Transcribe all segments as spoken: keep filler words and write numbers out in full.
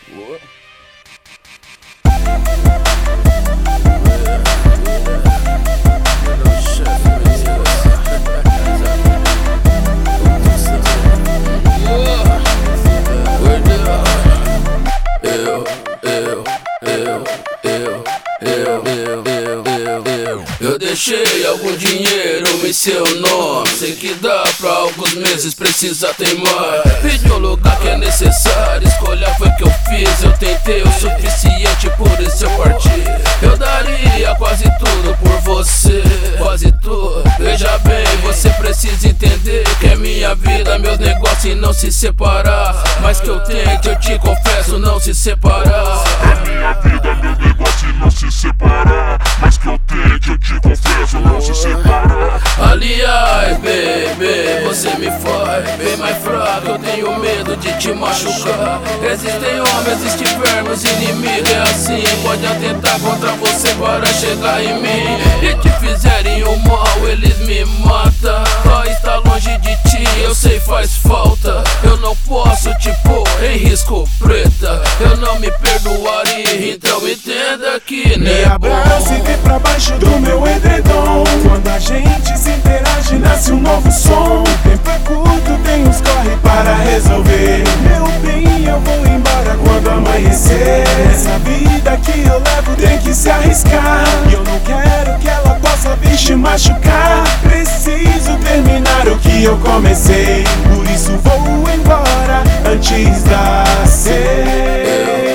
Eu deixei algum dinheiro em seu nome. Sei que dá pra alguns meses, precisa teimar. Pedi um lugar que é necessário, escolha foi que eu fiz. Eu tentei o suficiente, por isso eu parti. Eu daria quase tudo por você, quase tudo. Veja bem, você precisa entender que é minha vida, meus negócios e não se separar. Mas que eu tente, eu te confesso, não se separar. É minha vida, meu negócio e não se separar. Mas que eu tente, eu te confesso, não se separar. Aliás, baby, você me faz bem mais fraco. Eu tenho medo de te machucar. Existem homens, existem vermes, inimigos. É assim, pode atentar contra você para chegar em mim. E te fizerem o mal, eles me matam. Só está longe de ti, eu sei faz falta. Eu não posso te pôr em risco, preta. Eu não me perdoaria, então entenda que nem me abraça e vem pra baixo do meu edredom. Quando a gente se interage, nasce um novo som. O tempo é curto, tem uns corre para resolver. Meu bem, eu vou embora quando amanhecer. Essa vida que eu levo tem que se arriscar. E eu não quero que ela possa vir te machucar. Preciso terminar o que eu comecei. Por isso vou embora antes da ceia.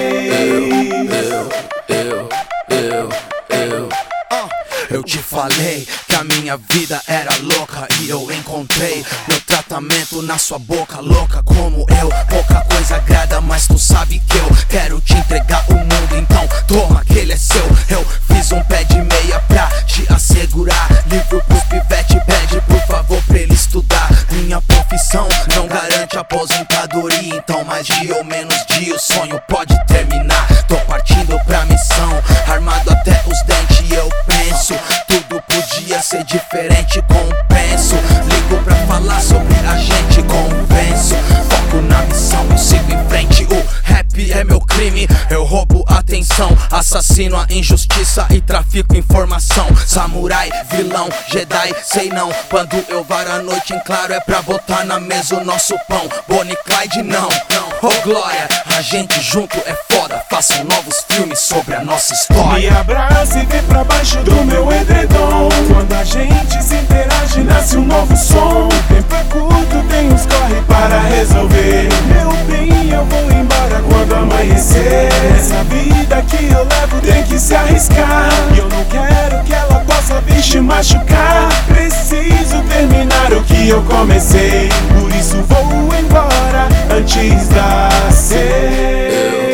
Eu te falei que a minha vida era louca e eu encontrei meu tratamento na sua boca, louca como eu. Pouca coisa agrada, mas tu sabe que eu quero te entregar o mundo, então toma que ele é seu. Eu fiz um pé de meia pra te assegurar. Livro pros pivete, pede por favor pra ele estudar. Minha profissão não garante aposentadoria, então mais dia ou menos dia o sonho pode terminar. Tô partindo pra missão, armado até os dentes e eu penso tudo podia ser diferente, compenso. Ligo pra falar sobre a gente, convenço. Foco na missão, eu sigo em frente. O rap é meu crime, eu roubo atenção. Assassino a injustiça e trafico informação. Samurai, vilão, Jedi, sei não. Quando eu varo a noite em claro é pra botar na mesa o nosso pão. Bonnie Clyde não, oh glória, a gente junto é foda. Façam novos filmes sobre a nossa história. Me abraça e vem pra baixo do meu edredom. Quando a gente se interage, nasce um novo som. O tempo é curto, tem uns corre para resolver. Meu bem, eu vou embora quando amanhecer. Essa vida que eu levo tem que se arriscar. E eu não quero que ela possa vir te machucar. Preciso terminar o que eu comecei. Por isso vou embora antes da ceia.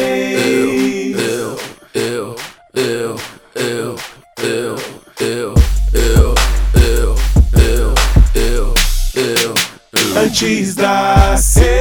Eu, eu, eu, eu, eu, eu, eu, eu, eu, eu, eu, Antes da ceia.